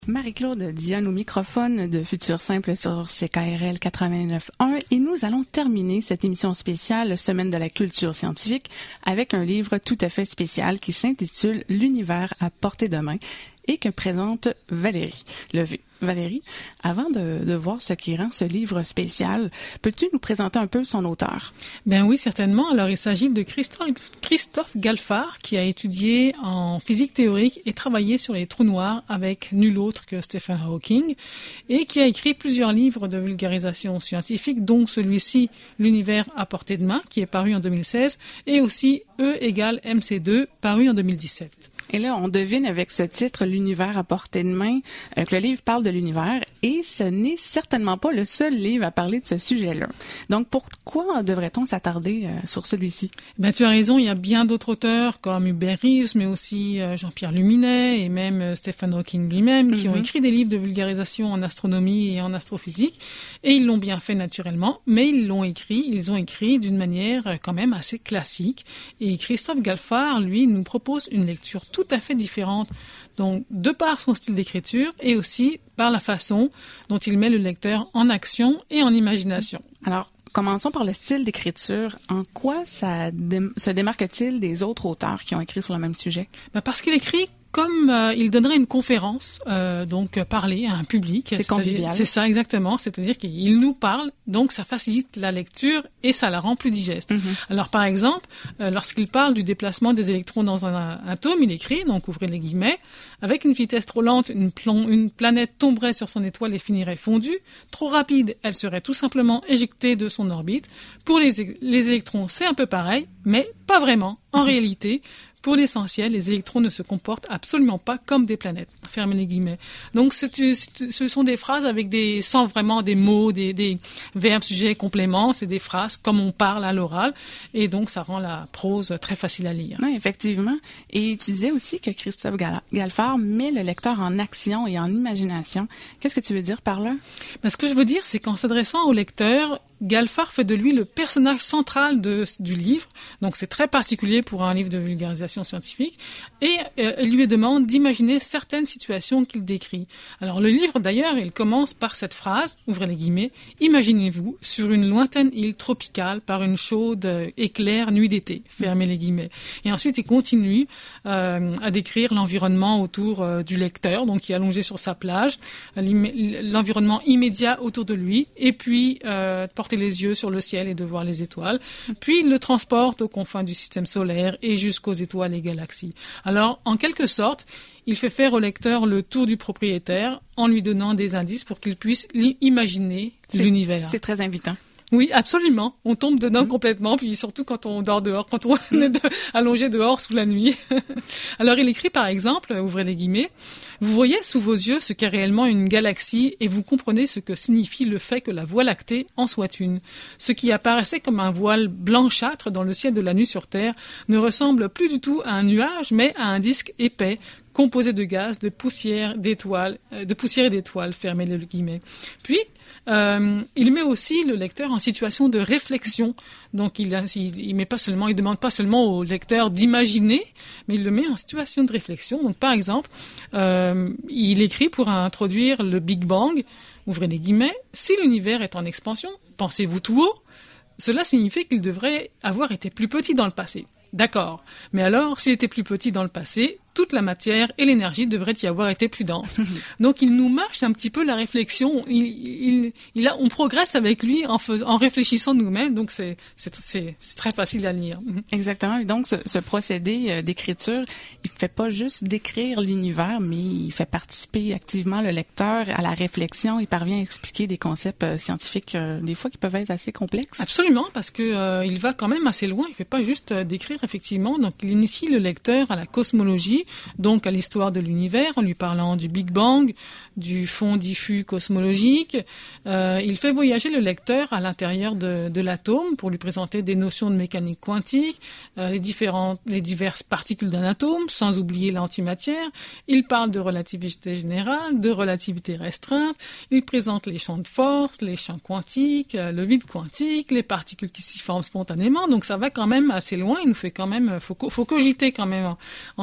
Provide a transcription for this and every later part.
Marie-Claude Dionne au microphone de Futur Simple sur CKRL 89.1 et nous allons terminer cette émission spéciale Semaine de la culture scientifique avec un livre tout à fait spécial qui s'intitule L'univers à portée de main et que présente Valérie Levé. Valérie, avant de voir ce qui rend ce livre spécial, peux-tu nous présenter un peu son auteur? Ben oui, certainement. Alors, il s'agit de Christophe Galfard, qui a étudié en physique théorique et travaillé sur les trous noirs avec nul autre que Stephen Hawking, et qui a écrit plusieurs livres de vulgarisation scientifique, dont celui-ci, L'univers à portée de main, qui est paru en 2016, et aussi E égale MC2, paru en 2017. Et là, on devine avec ce titre, L'univers à portée de main, que le livre parle de l'univers et ce n'est certainement pas le seul livre à parler de ce sujet-là. Donc, pourquoi devrait-on s'attarder sur celui-ci? Ben, tu as raison, il y a bien d'autres auteurs comme Hubert Reeves, mais aussi Jean-Pierre Luminet et même Stephen Hawking lui-même qui ont écrit des livres de vulgarisation en astronomie et en astrophysique. Et ils l'ont bien fait naturellement, mais ils ont écrit d'une manière quand même assez classique. Et Christophe Galfard, lui, nous propose une lecture tout à fait différente, donc de par son style d'écriture et aussi par la façon dont il met le lecteur en action et en imagination. Alors, commençons par le style d'écriture. En quoi ça se démarque-t-il des autres auteurs qui ont écrit sur le même sujet? Ben parce qu'il écrit comme il donnerait une conférence, donc parler à un public. C'est convivial. C'est ça, exactement. C'est-à-dire qu'il nous parle, donc ça facilite la lecture et ça la rend plus digeste. Alors, par exemple, lorsqu'il parle du déplacement des électrons dans un atome, il écrit, donc ouvrez les guillemets, avec une vitesse trop lente, une planète tomberait sur son étoile et finirait fondue. Trop rapide, elle serait tout simplement éjectée de son orbite. Pour les électrons, c'est un peu pareil, mais pas vraiment. En réalité, pour l'essentiel, les électrons ne se comportent absolument pas comme des planètes. Fermez les guillemets. Donc, ce sont des phrases sans vraiment des mots, des verbes, sujets, compléments. C'est des phrases comme on parle à l'oral. Et donc, ça rend la prose très facile à lire. Oui, effectivement. Et tu disais aussi que Christophe Galfard met le lecteur en action et en imagination. Qu'est-ce que tu veux dire par là? Ben, ce que je veux dire, c'est qu'en s'adressant au lecteur, Galfard fait de lui le personnage central du livre. Donc, c'est très particulier pour un livre de vulgarisation scientifique, et il lui demande d'imaginer certaines situations qu'il décrit. Alors le livre d'ailleurs, il commence par cette phrase, ouvrez les guillemets, imaginez-vous sur une lointaine île tropicale par une chaude et claire nuit d'été, fermez les guillemets. Et ensuite il continue à décrire l'environnement autour du lecteur, donc qui est allongé sur sa plage, l'environnement immédiat autour de lui, et puis porter les yeux sur le ciel et de voir les étoiles. Puis il le transporte aux confins du système solaire et jusqu'aux étoiles, les galaxies. Alors, en quelque sorte, il fait faire au lecteur le tour du propriétaire en lui donnant des indices pour qu'il puisse imaginer l'univers. C'est très invitant. Oui, absolument. On tombe dedans complètement, puis surtout quand on dort dehors, quand on est allongé dehors sous la nuit. Alors, il écrit par exemple, ouvrez les guillemets, vous voyez sous vos yeux ce qu'est réellement une galaxie et vous comprenez ce que signifie le fait que la Voie lactée en soit une. Ce qui apparaissait comme un voile blanchâtre dans le ciel de la nuit sur Terre ne ressemble plus du tout à un nuage, mais à un disque épais, composé de gaz, de poussière et d'étoiles, fermez les guillemets. Puis, il met aussi le lecteur en situation de réflexion. Donc, il demande pas seulement au lecteur d'imaginer, mais il le met en situation de réflexion. Donc, par exemple, il écrit pour introduire le Big Bang, ouvrez les guillemets, si l'univers est en expansion, pensez-vous tout haut, cela signifie qu'il devrait avoir été plus petit dans le passé. D'accord. Mais alors, s'il était plus petit dans le passé, toute la matière et l'énergie devraient y avoir été plus denses. Donc, il nous mâche un petit peu la réflexion. On progresse avec lui en réfléchissant nous-mêmes. Donc, c'est très facile à lire. Exactement. Et donc, ce procédé d'écriture, il fait pas juste décrire l'univers, mais il fait participer activement le lecteur à la réflexion. Il parvient à expliquer des concepts scientifiques, des fois, qui peuvent être assez complexes. Absolument, parce que il va quand même assez loin. Il fait pas juste décrire, effectivement. Donc, il initie le lecteur à la cosmologie, donc à l'histoire de l'univers, en lui parlant du Big Bang, du fond diffus cosmologique. Il fait voyager le lecteur à l'intérieur de l'atome pour lui présenter des notions de mécanique quantique, les diverses particules d'un atome, sans oublier l'antimatière. Il parle de relativité générale, de relativité restreinte. Il présente les champs de force, les champs quantiques, le vide quantique, les particules qui s'y forment spontanément. Donc ça va quand même assez loin. Il nous fait quand même, faut cogiter quand même en lisant.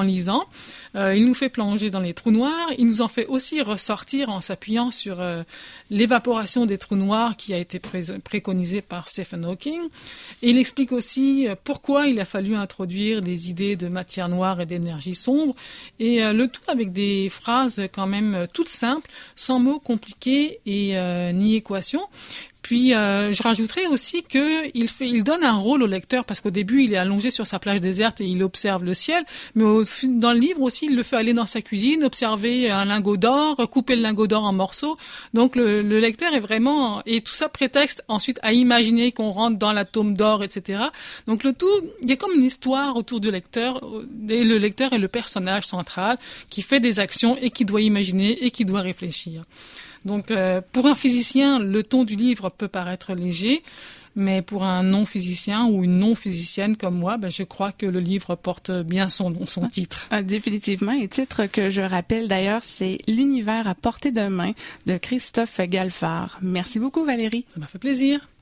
Il nous fait plonger dans les trous noirs. Il nous en fait aussi ressortir en s'appuyant sur l'évaporation des trous noirs qui a été préconisée par Stephen Hawking. Et il explique aussi pourquoi il a fallu introduire des idées de matière noire et d'énergie sombre. Et le tout avec des phrases quand même toutes simples, sans mots compliqués et ni équations. Puis, je rajouterais aussi qu'il donne un rôle au lecteur, parce qu'au début, il est allongé sur sa plage déserte et il observe le ciel, mais dans le livre aussi, il le fait aller dans sa cuisine, observer un lingot d'or, couper le lingot d'or en morceaux. Donc, le lecteur est vraiment... Et tout ça prétexte ensuite à imaginer qu'on rentre dans l'atome d'or, etc. Donc, le tout, il y a comme une histoire autour du lecteur, et le lecteur est le personnage central qui fait des actions et qui doit imaginer et qui doit réfléchir. Donc, pour un physicien, le ton du livre peut paraître léger, mais pour un non-physicien ou une non-physicienne comme moi, je crois que le livre porte bien son nom, son titre. Ah, définitivement. Et titre que je rappelle d'ailleurs, c'est L'univers à portée de main de Christophe Galfard. Merci beaucoup, Valérie. Ça m'a fait plaisir.